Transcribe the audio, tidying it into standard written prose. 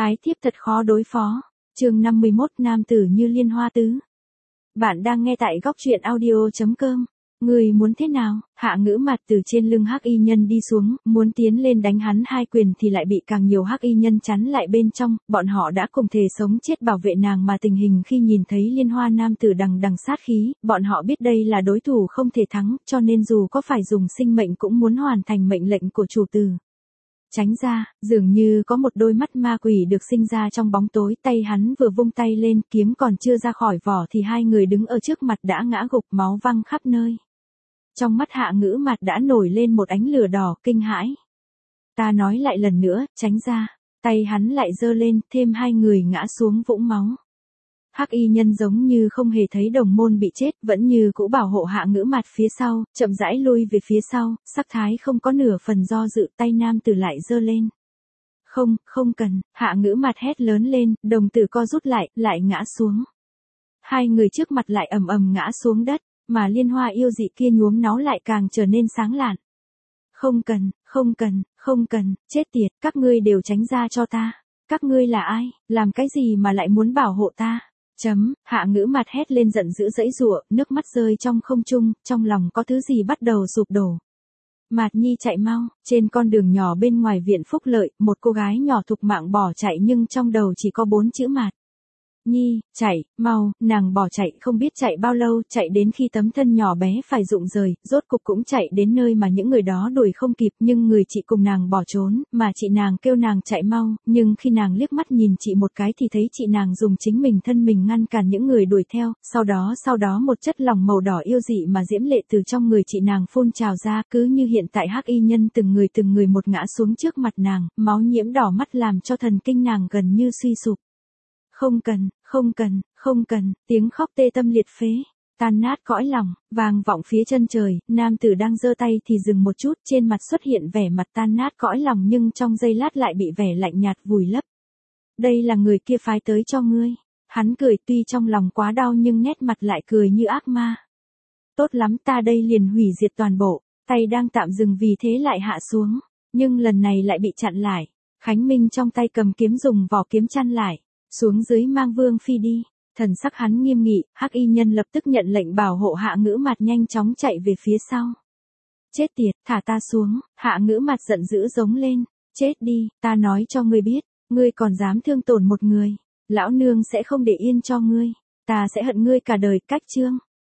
Ái thiếp thật khó đối phó. Chương 51 Nam tử như liên hoa tứ. Bạn đang nghe tại góc truyện audio.com. Người muốn thế nào? Hạ Ngữ Mạt từ trên lưng hắc y nhân đi xuống, muốn tiến lên đánh hắn hai quyền thì lại bị càng nhiều hắc y nhân chắn lại bên trong, bọn họ đã cùng thề sống chết bảo vệ nàng mà tình hình khi nhìn thấy liên hoa nam tử đằng đằng sát khí, bọn họ biết đây là đối thủ không thể thắng, cho nên dù có phải dùng sinh mệnh cũng muốn hoàn thành mệnh lệnh của chủ tử. Tránh ra, dường như có một đôi mắt ma quỷ được sinh ra trong bóng tối, tay hắn vừa vung tay lên, kiếm còn chưa ra khỏi vỏ thì hai người đứng ở trước mặt đã ngã gục, máu văng khắp nơi. Trong mắt Hạ Ngữ Mạt đã nổi lên một ánh lửa đỏ, kinh hãi. Ta nói lại lần nữa, tránh ra. Tay hắn lại giơ lên, thêm hai người ngã xuống vũng máu. Hắc y nhân giống như không hề thấy đồng môn bị chết, vẫn như cũ bảo hộ Hạ Ngữ Mạt phía sau, chậm rãi lui về phía sau, sắc thái không có nửa phần do dự, tay nam tử lại giơ lên. Không, không cần, Hạ Ngữ Mạt hét lớn lên, đồng tử co rút lại ngã xuống. Hai người trước mặt lại ầm ầm ngã xuống đất, mà liên hoa yêu dị kia nhuốm náu lại càng trở nên sáng lạn. Không cần, không cần, không cần, chết tiệt, các ngươi đều tránh ra cho ta. Các ngươi là ai, làm cái gì mà lại muốn bảo hộ ta? Hạ Ngữ Mạt hét lên giận dữ giãy giụa, nước mắt rơi trong không trung, trong lòng có thứ gì bắt đầu sụp đổ. Mạt Nhi chạy mau, trên con đường nhỏ bên ngoài viện Phúc Lợi, một cô gái nhỏ thục mạng bỏ chạy nhưng trong đầu chỉ có 4 chữ Mạt Nhi, chạy, mau, nàng bỏ chạy không biết chạy bao lâu, chạy đến khi tấm thân nhỏ bé phải rụng rời, rốt cục cũng chạy đến nơi mà những người đó đuổi không kịp, nhưng người chị cùng nàng bỏ trốn, mà chị nàng kêu nàng chạy mau, nhưng khi nàng liếc mắt nhìn chị một cái thì thấy chị nàng dùng chính mình thân mình ngăn cản những người đuổi theo, sau đó một chất lỏng màu đỏ yêu dị mà diễm lệ từ trong người chị nàng phun trào ra, cứ như hiện tại hắc y nhân từng người một ngã xuống trước mặt nàng, máu nhiễm đỏ mắt làm cho thần kinh nàng gần như suy sụp. Không cần, không cần, không cần, tiếng khóc tê tâm liệt phế, tan nát cõi lòng, vang vọng phía chân trời, nam tử đang giơ tay thì dừng một chút, trên mặt xuất hiện vẻ mặt tan nát cõi lòng nhưng trong giây lát lại bị vẻ lạnh nhạt vùi lấp. Đây là người kia phái tới cho ngươi. Hắn cười tuy trong lòng quá đau nhưng nét mặt lại cười như ác ma. Tốt lắm, ta đây liền hủy diệt toàn bộ, tay đang tạm dừng vì thế lại hạ xuống, nhưng lần này lại bị chặn lại. Khánh Minh trong tay cầm kiếm dùng vỏ kiếm chặn lại. Xuống dưới mang Vương Phi đi, thần sắc hắn nghiêm nghị, hắc y nhân lập tức nhận lệnh bảo hộ Hạ Ngữ Mạt nhanh chóng chạy về phía sau. Chết tiệt, thả ta xuống, Hạ Ngữ Mạt giận dữ giống lên, chết đi, ta nói cho ngươi biết, ngươi còn dám thương tổn một người, lão nương sẽ không để yên cho ngươi, ta sẽ hận ngươi cả đời. Cách chương